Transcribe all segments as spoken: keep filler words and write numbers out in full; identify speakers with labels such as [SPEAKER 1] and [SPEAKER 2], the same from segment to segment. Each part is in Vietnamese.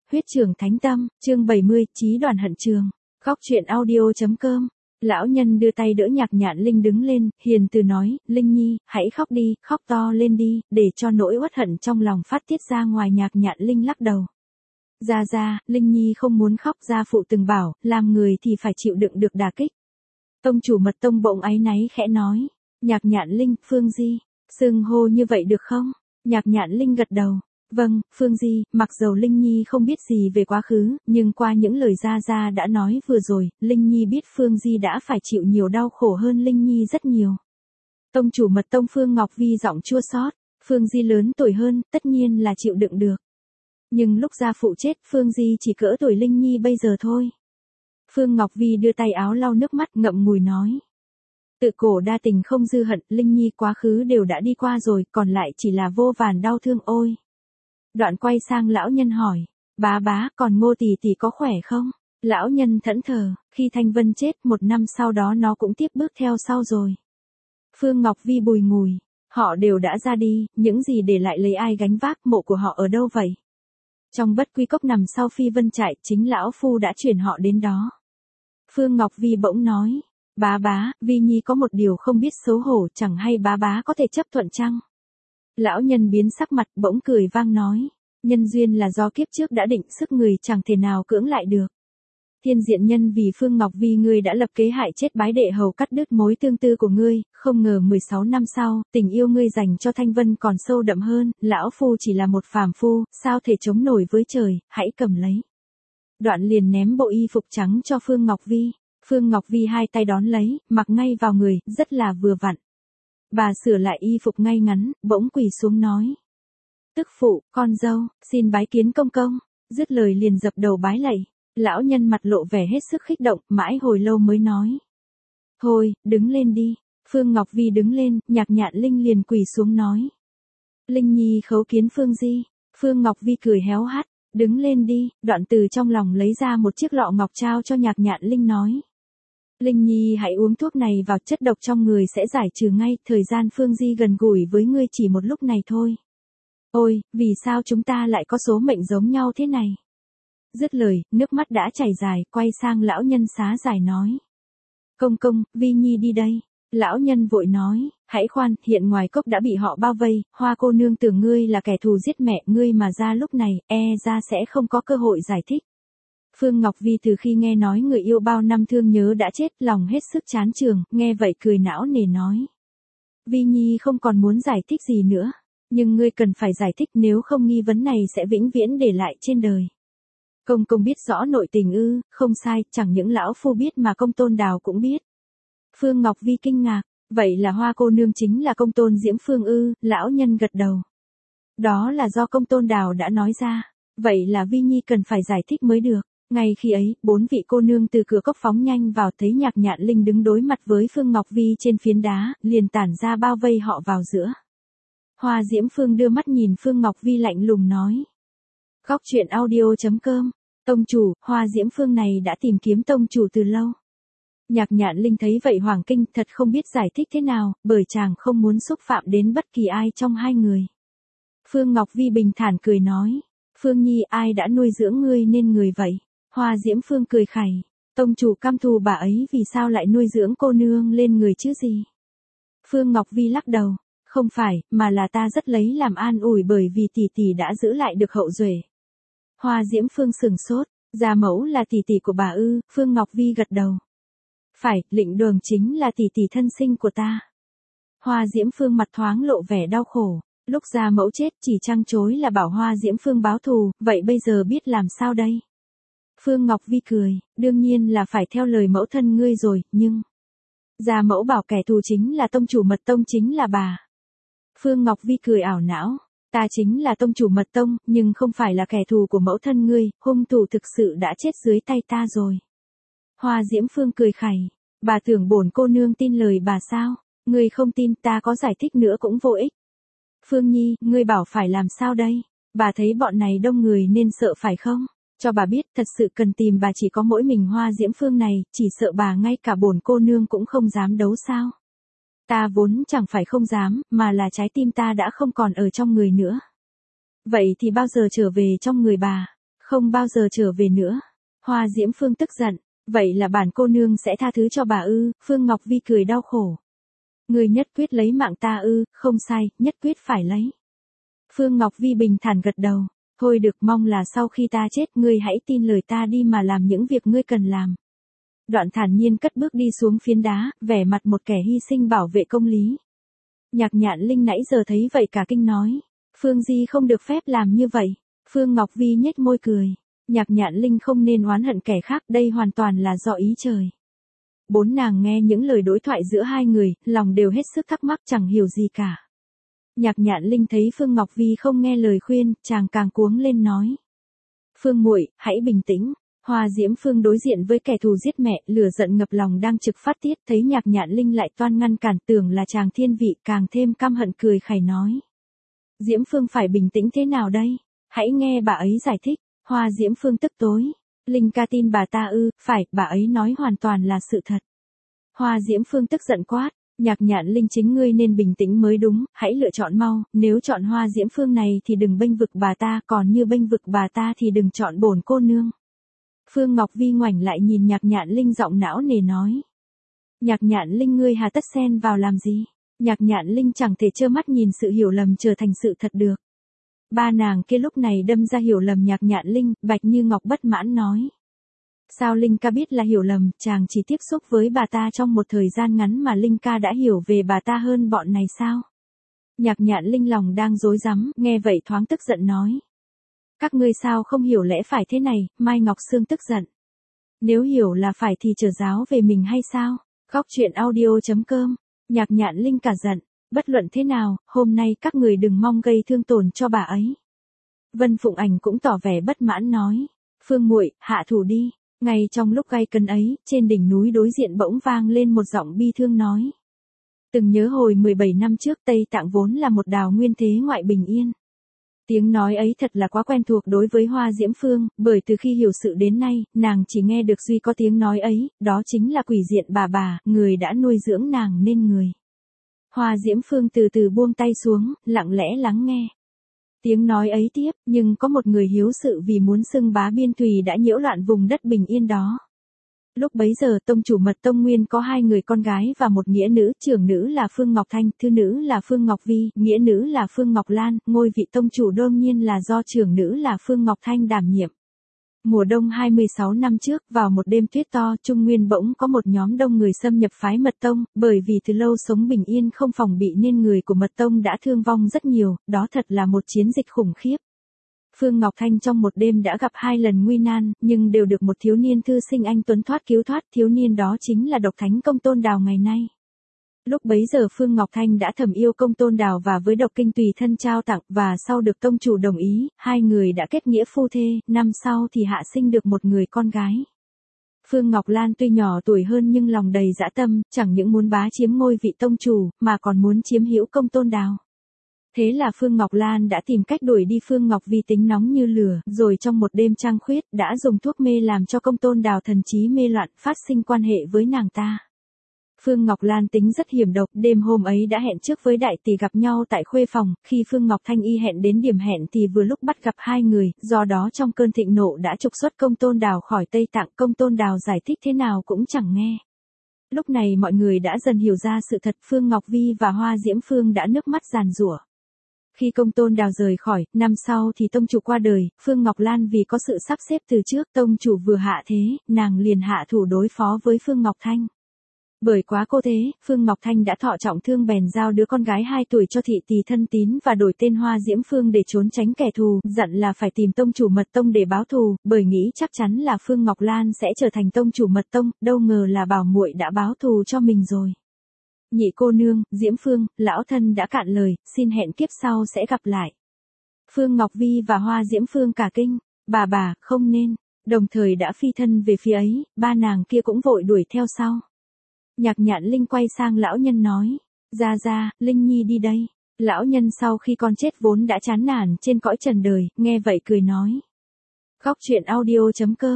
[SPEAKER 1] Huyết Trưởng Thánh Tâm, chương bảy mươi, Chí Đoàn Hận Trường. Góc truyện audio.com. Lão nhân đưa tay đỡ Nhạc Nhạn Linh đứng lên, hiền từ nói, Linh Nhi, hãy khóc đi, khóc to lên đi, để cho nỗi uất hận trong lòng phát tiết ra ngoài. Nhạc Nhạn Linh lắc đầu. Ra ra, Linh Nhi không muốn khóc. Gia phụ từng bảo, làm người thì phải chịu đựng được đả kích. Tông chủ Mật Tông bỗng áy náy khẽ nói, Nhạc Nhạn Linh, Phương Di, xưng hô như vậy được không? Nhạc Nhạn Linh gật đầu. Vâng, Phương Di, mặc dầu Linh Nhi không biết gì về quá khứ, nhưng qua những lời Gia Gia đã nói vừa rồi, Linh Nhi biết Phương Di đã phải chịu nhiều đau khổ hơn Linh Nhi rất nhiều. Tông chủ Mật Tông Phương Ngọc Vi giọng chua xót, Phương Di lớn tuổi hơn, tất nhiên là chịu đựng được. Nhưng lúc gia phụ chết, Phương Di chỉ cỡ tuổi Linh Nhi bây giờ thôi. Phương Ngọc Vi đưa tay áo lau nước mắt, ngậm ngùi nói. Tự cổ đa tình không dư hận, Linh Nhi quá khứ đều đã đi qua rồi, còn lại chỉ là vô vàn đau thương ôi. Đoạn quay sang lão nhân hỏi, bá bá, còn Ngô tỷ tỷ có khỏe không? Lão nhân thẫn thờ, khi Thanh Vân chết một năm sau đó nó cũng tiếp bước theo sau rồi. Phương Ngọc Vi bùi ngùi, họ đều đã ra đi, những gì để lại lấy ai gánh vác, mộ của họ ở đâu vậy? Trong Bất Quy Cốc nằm sau Phi Vân trại, chính lão phu đã chuyển họ đến đó. Phương Ngọc Vi bỗng nói, bá bá, Vi Nhi có một điều không biết xấu hổ, chẳng hay bá bá có thể chấp thuận chăng? Lão nhân biến sắc mặt, bỗng cười vang nói, nhân duyên là do kiếp trước đã định, sức người chẳng thể nào cưỡng lại được. Thiên diện nhân vì Phương Ngọc Vi ngươi đã lập kế hại chết bái đệ hầu, cắt đứt mối tương tư của ngươi, không ngờ mười sáu năm sau, tình yêu ngươi dành cho Thanh Vân còn sâu đậm hơn, lão phu chỉ là một phàm phu, sao thể chống nổi với trời, hãy cầm lấy. Đoạn liền ném bộ y phục trắng cho Phương Ngọc Vi, Phương Ngọc Vi hai tay đón lấy, mặc ngay vào người, rất là vừa vặn. Bà sửa lại y phục ngay ngắn, bỗng quỳ xuống nói. Tức phụ, con dâu, xin bái kiến công công, dứt lời liền dập đầu bái lạy. Lão nhân mặt lộ vẻ hết sức kích động, mãi hồi lâu mới nói. Thôi, đứng lên đi. Phương Ngọc Vi đứng lên, Nhạc Nhạn Linh liền quỳ xuống nói. Linh Nhi khấu kiến Phương Di. Phương Ngọc Vi cười héo hắt, đứng lên đi, đoạn từ trong lòng lấy ra một chiếc lọ ngọc trao cho Nhạc Nhạn Linh nói. Linh Nhi hãy uống thuốc này vào, chất độc trong người sẽ giải trừ ngay, thời gian Phương Di gần gũi với ngươi chỉ một lúc này thôi. Ôi, vì sao chúng ta lại có số mệnh giống nhau thế này? Dứt lời, nước mắt đã chảy dài, quay sang lão nhân xá giải nói. Công công, Vi Nhi đi đây. Lão nhân vội nói, hãy khoan, hiện ngoài cốc đã bị họ bao vây, Hoa cô nương tưởng ngươi là kẻ thù giết mẹ ngươi mà ra lúc này, e ra sẽ không có cơ hội giải thích. Phương Ngọc Vi từ khi nghe nói người yêu bao năm thương nhớ đã chết, lòng hết sức chán chường, nghe vậy cười não nề nói. Vi Nhi không còn muốn giải thích gì nữa, nhưng ngươi cần phải giải thích, nếu không nghi vấn này sẽ vĩnh viễn để lại trên đời. Công công biết rõ nội tình ư? Không sai, chẳng những lão phu biết mà công tôn đào cũng biết. Phương Ngọc Vi kinh ngạc, vậy là Hoa cô nương chính là công tôn Diễm Phương ư? Lão nhân gật đầu. Đó là do công tôn đào đã nói ra, vậy là Vi Nhi cần phải giải thích mới được. Ngay khi ấy, bốn vị cô nương từ cửa cốc phóng nhanh vào, thấy Nhạc Nhạn Linh đứng đối mặt với Phương Ngọc Vi trên phiến đá, liền tản ra bao vây họ vào giữa. Hoa Diễm Phương đưa mắt nhìn Phương Ngọc Vi lạnh lùng nói. Góc truyện audio.com. Tông chủ, Hoa Diễm Phương này đã tìm kiếm tông chủ từ lâu. Nhạc Nhạn Linh thấy vậy hoảng kinh, thật không biết giải thích thế nào, bởi chàng không muốn xúc phạm đến bất kỳ ai trong hai người. Phương Ngọc Vi bình thản cười nói, Phương Nhi, ai đã nuôi dưỡng ngươi nên người vậy? Hoa Diễm Phương cười khẩy, tông chủ căm thù bà ấy vì sao lại nuôi dưỡng cô nương lên người chứ gì? Phương Ngọc Vi lắc đầu, không phải, mà là ta rất lấy làm an ủi bởi vì tỷ tỷ đã giữ lại được hậu duệ. Hoa Diễm Phương sửng sốt, Gia mẫu là tỷ tỷ của bà ư? Phương Ngọc Vi gật đầu. Phải, Lệnh Đường chính là tỷ tỷ thân sinh của ta. Hoa Diễm Phương mặt thoáng lộ vẻ đau khổ, lúc Gia mẫu chết chỉ trăng chối là bảo Hoa Diễm Phương báo thù, vậy bây giờ biết làm sao đây? Phương Ngọc Vi cười, đương nhiên là phải theo lời mẫu thân ngươi rồi, nhưng... Gia mẫu bảo kẻ thù chính là tông chủ Mật Tông chính là bà. Phương Ngọc Vi cười ảo não. Ta chính là tông chủ Mật Tông, nhưng không phải là kẻ thù của mẫu thân ngươi, hung thủ thực sự đã chết dưới tay ta rồi. Hoa Diễm Phương cười khẩy, bà tưởng bổn cô nương tin lời bà sao? Ngươi không tin, ta có giải thích nữa cũng vô ích. Phương Nhi, ngươi bảo phải làm sao đây? Bà thấy bọn này đông người nên sợ phải không? Cho bà biết, thật sự cần tìm bà chỉ có mỗi mình Hoa Diễm Phương này, chỉ sợ bà ngay cả bổn cô nương cũng không dám đấu sao? Ta vốn chẳng phải không dám, mà là trái tim ta đã không còn ở trong người nữa. Vậy thì bao giờ trở về trong người bà? không bao giờ trở về nữa. Hoa Diễm Phương tức giận, vậy là bản cô nương sẽ tha thứ cho bà ư? Phương Ngọc Vi cười đau khổ. Ngươi nhất quyết lấy mạng ta ư? Không sai, nhất quyết phải lấy. Phương Ngọc Vi bình thản gật đầu. Thôi được, mong là sau khi ta chết ngươi hãy tin lời ta đi mà làm những việc ngươi cần làm. Đoạn thản nhiên cất bước đi xuống phiến đá, vẻ mặt một kẻ hy sinh bảo vệ công lý. Nhạc Nhạn Linh nãy giờ thấy vậy cả kinh nói. Phương Di không được phép làm như vậy. Phương Ngọc Vi nhếch môi cười. Nhạc Nhạn Linh không nên oán hận kẻ khác, đây hoàn toàn là do ý trời. Bốn nàng nghe những lời đối thoại giữa hai người, lòng đều hết sức thắc mắc chẳng hiểu gì cả. Nhạc Nhạn Linh thấy Phương Ngọc Vi không nghe lời khuyên, chàng càng cuống lên nói. Phương muội, hãy bình tĩnh. Hoa Diễm Phương đối diện với kẻ thù giết mẹ, lửa giận ngập lòng đang trực phát tiết, thấy Nhạc Nhạn Linh lại toan ngăn cản, tưởng là chàng thiên vị, càng thêm căm hận cười khẩy nói. Diễm Phương phải bình tĩnh thế nào đây? Hãy nghe bà ấy giải thích. Hoa Diễm Phương tức tối. Linh ca tin bà ta ư? Phải, bà ấy nói hoàn toàn là sự thật. Hoa Diễm Phương tức giận quát. Nhạc Nhạn Linh, chính ngươi nên bình tĩnh mới đúng, hãy lựa chọn mau, nếu chọn Hoa Diễm Phương này thì đừng bênh vực bà ta, còn như bênh vực bà ta thì đừng chọn bổn cô nương. Phương Ngọc Vi ngoảnh lại nhìn Nhạc Nhạn Linh giọng não nề nói. Nhạc Nhạn Linh, ngươi hà tất xen vào làm gì? Nhạc Nhạn Linh chẳng thể trơ mắt nhìn sự hiểu lầm trở thành sự thật được. Ba nàng kia lúc này đâm ra hiểu lầm Nhạc Nhạn Linh, Bạch Như Ngọc bất mãn nói. Sao Linh ca biết là hiểu lầm, chàng chỉ tiếp xúc với bà ta trong một thời gian ngắn mà Linh ca đã hiểu về bà ta hơn bọn này sao? Nhạc Nhạn Linh lòng đang rối rắm, nghe vậy thoáng tức giận nói. Các ngươi sao không hiểu lẽ phải thế này? Mai Ngọc Sương tức giận. Nếu hiểu là phải thì trở giáo về mình hay sao? Góc truyện audio chấm com. Nhạc Nhạn Linh cả giận. Bất luận thế nào, hôm nay các người đừng mong gây thương tổn cho bà ấy. Vân Phụng Ảnh cũng tỏ vẻ bất mãn nói. Phương muội, hạ thủ đi. Ngay trong lúc gay cấn ấy, trên đỉnh núi đối diện bỗng vang lên một giọng bi thương nói. Từng nhớ hồi mười bảy năm trước Tây Tạng vốn là một đảo nguyên thế ngoại bình yên. Tiếng nói ấy thật là quá quen thuộc đối với Hoa Diễm Phương, bởi từ khi hiểu sự đến nay, nàng chỉ nghe được duy có tiếng nói ấy, đó chính là quỷ diện bà bà, người đã nuôi dưỡng nàng nên người. Hoa Diễm Phương từ từ buông tay xuống, lặng lẽ lắng nghe. Tiếng nói ấy tiếp, nhưng có một người hiếu sự vì muốn xưng bá biên thùy đã nhiễu loạn vùng đất bình yên đó. Lúc bấy giờ tông chủ Mật Tông Nguyên có hai người con gái và một nghĩa nữ, trưởng nữ là Phương Ngọc Thanh, thư nữ là Phương Ngọc Vi, nghĩa nữ là Phương Ngọc Lan, ngôi vị tông chủ đương nhiên là do trưởng nữ là Phương Ngọc Thanh đảm nhiệm. Mùa đông hai mươi sáu năm trước, vào một đêm tuyết to, Trung Nguyên bỗng có một nhóm đông người xâm nhập phái Mật Tông, bởi vì từ lâu sống bình yên không phòng bị nên người của Mật Tông đã thương vong rất nhiều, đó thật là một chiến dịch khủng khiếp. Phương Ngọc Thanh trong một đêm đã gặp hai lần nguy nan, nhưng đều được một thiếu niên thư sinh anh tuấn thoát cứu thoát, thiếu niên đó chính là Độc Thánh Công Tôn Đào ngày nay. Lúc bấy giờ Phương Ngọc Thanh đã thầm yêu Công Tôn Đào và với độc kinh tùy thân trao tặng, và sau được tông chủ đồng ý, hai người đã kết nghĩa phu thê, năm sau thì hạ sinh được một người con gái. Phương Ngọc Lan tuy nhỏ tuổi hơn nhưng lòng đầy dã tâm, chẳng những muốn bá chiếm ngôi vị tông chủ, mà còn muốn chiếm hữu Công Tôn Đào. Thế là Phương Ngọc Lan đã tìm cách đuổi đi Phương Ngọc Vi tính nóng như lửa, rồi trong một đêm trăng khuyết đã dùng thuốc mê làm cho Công Tôn Đào thần trí mê loạn, phát sinh quan hệ với nàng ta. Phương Ngọc Lan tính rất hiểm độc, đêm hôm ấy đã hẹn trước với đại tỷ gặp nhau tại khuê phòng, khi Phương Ngọc Thanh y hẹn đến điểm hẹn thì vừa lúc bắt gặp hai người, do đó trong cơn thịnh nộ đã trục xuất Công Tôn Đào khỏi Tây Tạng, Công Tôn Đào giải thích thế nào cũng chẳng nghe. Lúc này mọi người đã dần hiểu ra sự thật, Phương Ngọc Vi và Hoa Diễm Phương đã nước mắt giàn giụa. Khi Công Tôn Đào rời khỏi, năm sau thì tông chủ qua đời, Phương Ngọc Lan vì có sự sắp xếp từ trước, tông chủ vừa hạ thế, nàng liền hạ thủ đối phó với Phương Ngọc Thanh. Bởi quá cô thế, Phương Ngọc Thanh đã thọ trọng thương bèn giao đứa con gái hai tuổi cho thị tỳ thân tín và đổi tên Hoa Diễm Phương để trốn tránh kẻ thù, dặn là phải tìm tông chủ Mật Tông để báo thù, bởi nghĩ chắc chắn là Phương Ngọc Lan sẽ trở thành tông chủ Mật Tông, đâu ngờ là bảo muội đã báo thù cho mình rồi. Nhị cô nương, Diễm Phương, lão thân đã cạn lời, xin hẹn kiếp sau sẽ gặp lại. Phương Ngọc Vi và Hoa Diễm Phương cả kinh, bà bà, không nên, đồng thời đã phi thân về phía ấy, ba nàng kia cũng vội đuổi theo sau. Nhạc Nhạn Linh quay sang lão nhân nói, ra ra, Linh Nhi đi đây. Lão nhân sau khi con chết vốn đã chán nản trên cõi trần đời, nghe vậy cười nói. Góc truyện audio chấm com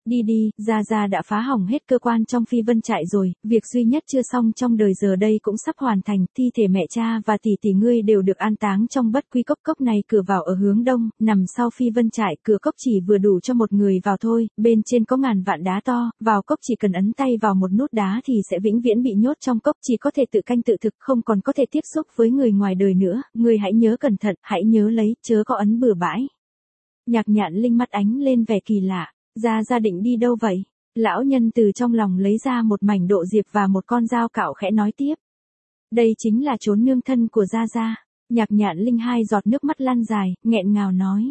[SPEAKER 1] Đi đi, Gia Gia đã phá hỏng hết cơ quan trong phi vân trại rồi, việc duy nhất chưa xong trong đời giờ đây cũng sắp hoàn thành, thi thể mẹ cha và tỷ tỷ ngươi đều được an táng trong bất quy cốc. Cốc này cửa vào ở hướng đông, nằm sau phi vân trại, cửa cốc chỉ vừa đủ cho một người vào thôi, bên trên có ngàn vạn đá to, vào cốc chỉ cần ấn tay vào một nút đá thì sẽ vĩnh viễn bị nhốt trong cốc, chỉ có thể tự canh tự thực, không còn có thể tiếp xúc với người ngoài đời nữa, ngươi hãy nhớ cẩn thận, hãy nhớ lấy, chớ có ấn bừa bãi. Nhạc Nhạn Linh mắt ánh lên vẻ kỳ lạ. Gia Gia định đi đâu vậy? Lão nhân từ trong lòng lấy ra một mảnh độ diệp và một con dao cạo khẽ nói tiếp. Đây chính là chốn nương thân của Gia Gia. Nhạc Nhạn Linh hai giọt nước mắt lăn dài, nghẹn ngào nói.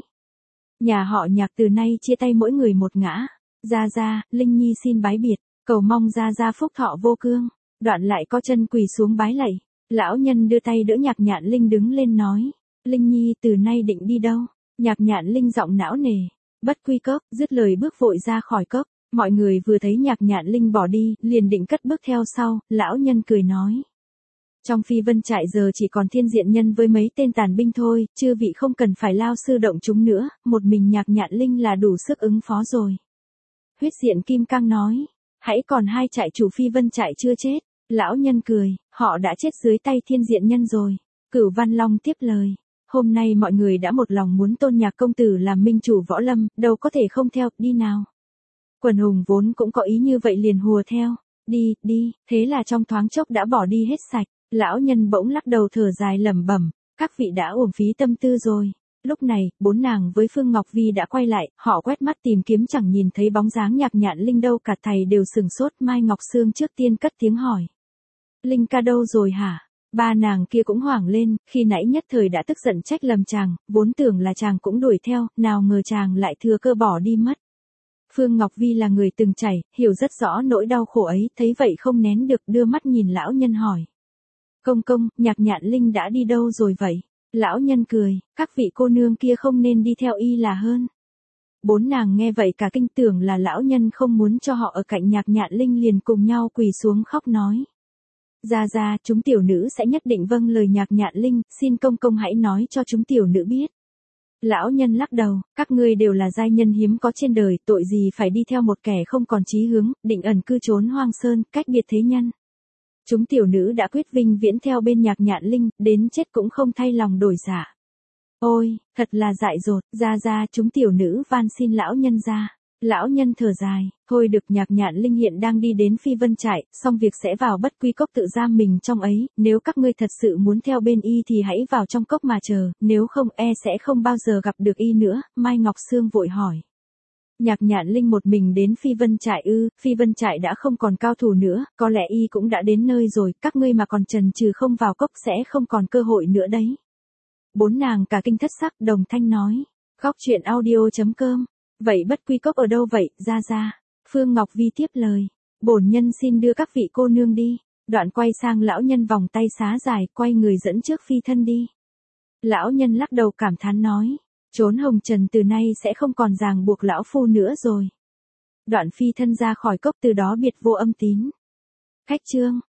[SPEAKER 1] Nhà họ Nhạc từ nay chia tay mỗi người một ngã. Gia Gia, Linh Nhi xin bái biệt, cầu mong Gia Gia phúc thọ vô cương. Đoạn lại có chân quỳ xuống bái lạy. Lão nhân đưa tay đỡ Nhạc Nhạn Linh đứng lên nói. Linh Nhi từ nay định đi đâu? Nhạc Nhạn Linh giọng não nề. Bất quy cốc, dứt lời bước vội ra khỏi cốc. Mọi người vừa thấy Nhạc Nhạn Linh bỏ đi, liền định cất bước theo sau, lão nhân cười nói. Trong phi vân trại giờ chỉ còn Thiên Diện Nhân với mấy tên tàn binh thôi, chư vị không cần phải lao sư động chúng nữa, một mình Nhạc Nhạn Linh là đủ sức ứng phó rồi. Huyết Diện Kim Cang nói, hãy còn hai trại chủ phi vân trại chưa chết. Lão nhân cười, họ đã chết dưới tay Thiên Diện Nhân rồi. Cửu Văn Long tiếp lời. Hôm nay mọi người đã một lòng muốn tôn Nhạc công tử làm minh chủ võ lâm, đâu có thể không theo, đi nào. Quần hùng vốn cũng có ý như vậy liền hùa theo, đi, đi, thế là trong thoáng chốc đã bỏ đi hết sạch. Lão nhân bỗng lắc đầu thở dài lẩm bẩm, các vị đã uổng phí tâm tư rồi. Lúc này, bốn nàng với Phương Ngọc Vi đã quay lại, họ quét mắt tìm kiếm chẳng nhìn thấy bóng dáng Nhạc Nhạn Linh đâu cả, thầy đều sừng sốt. Mai Ngọc Sương trước tiên cất tiếng hỏi. Linh ca đâu rồi hả? Ba nàng kia cũng hoảng lên, khi nãy nhất thời đã tức giận trách lầm chàng, vốn tưởng là chàng cũng đuổi theo, nào ngờ chàng lại thừa cơ bỏ đi mất. Phương Ngọc Vi là người từng trải, hiểu rất rõ nỗi đau khổ ấy, thấy vậy không nén được đưa mắt nhìn lão nhân hỏi. Công công, Nhạc Nhạn Linh đã đi đâu rồi vậy? Lão nhân cười, các vị cô nương kia không nên đi theo y là hơn. Bốn nàng nghe vậy cả kinh, tưởng là lão nhân không muốn cho họ ở cạnh Nhạc Nhạn Linh liền cùng nhau quỳ xuống khóc nói. Gia Gia, chúng tiểu nữ sẽ nhất định vâng lời Nhạc Nhạn Linh, xin công công hãy nói cho chúng tiểu nữ biết. Lão nhân lắc đầu, các ngươi đều là giai nhân hiếm có trên đời, tội gì phải đi theo một kẻ không còn chí hướng, định ẩn cư trốn hoang sơn, cách biệt thế nhân. Chúng tiểu nữ đã quyết vinh viễn theo bên Nhạc Nhạn Linh, đến chết cũng không thay lòng đổi dạ. Ôi, thật là dại dột, Gia Gia, chúng tiểu nữ van xin lão nhân ra. Lão nhân thở dài, thôi được, Nhạc Nhạn Linh hiện đang đi đến phi vân trại, xong việc sẽ vào bất quy cốc tự giam mình trong ấy, nếu các ngươi thật sự muốn theo bên y thì hãy vào trong cốc mà chờ, nếu không e sẽ không bao giờ gặp được y nữa. Mai Ngọc Sương vội hỏi. Nhạc Nhạn Linh một mình đến phi vân trại ư? Phi vân trại đã không còn cao thủ nữa, có lẽ y cũng đã đến nơi rồi, các ngươi mà còn chần chừ không vào cốc sẽ không còn cơ hội nữa đấy. Bốn nàng cả kinh thất sắc, đồng thanh nói. Góc truyện audio chấm com. Vậy bất quy cốc ở đâu vậy, Gia Gia? Phương Ngọc Vi tiếp lời. Bổn nhân xin đưa các vị cô nương đi. Đoạn quay sang lão nhân vòng tay xá dài, quay người dẫn trước phi thân đi. Lão nhân lắc đầu cảm thán nói. Chốn hồng trần từ nay sẽ không còn ràng buộc lão phu nữa rồi. Đoạn phi thân ra khỏi cốc, từ đó biệt vô âm tín. Khách chương.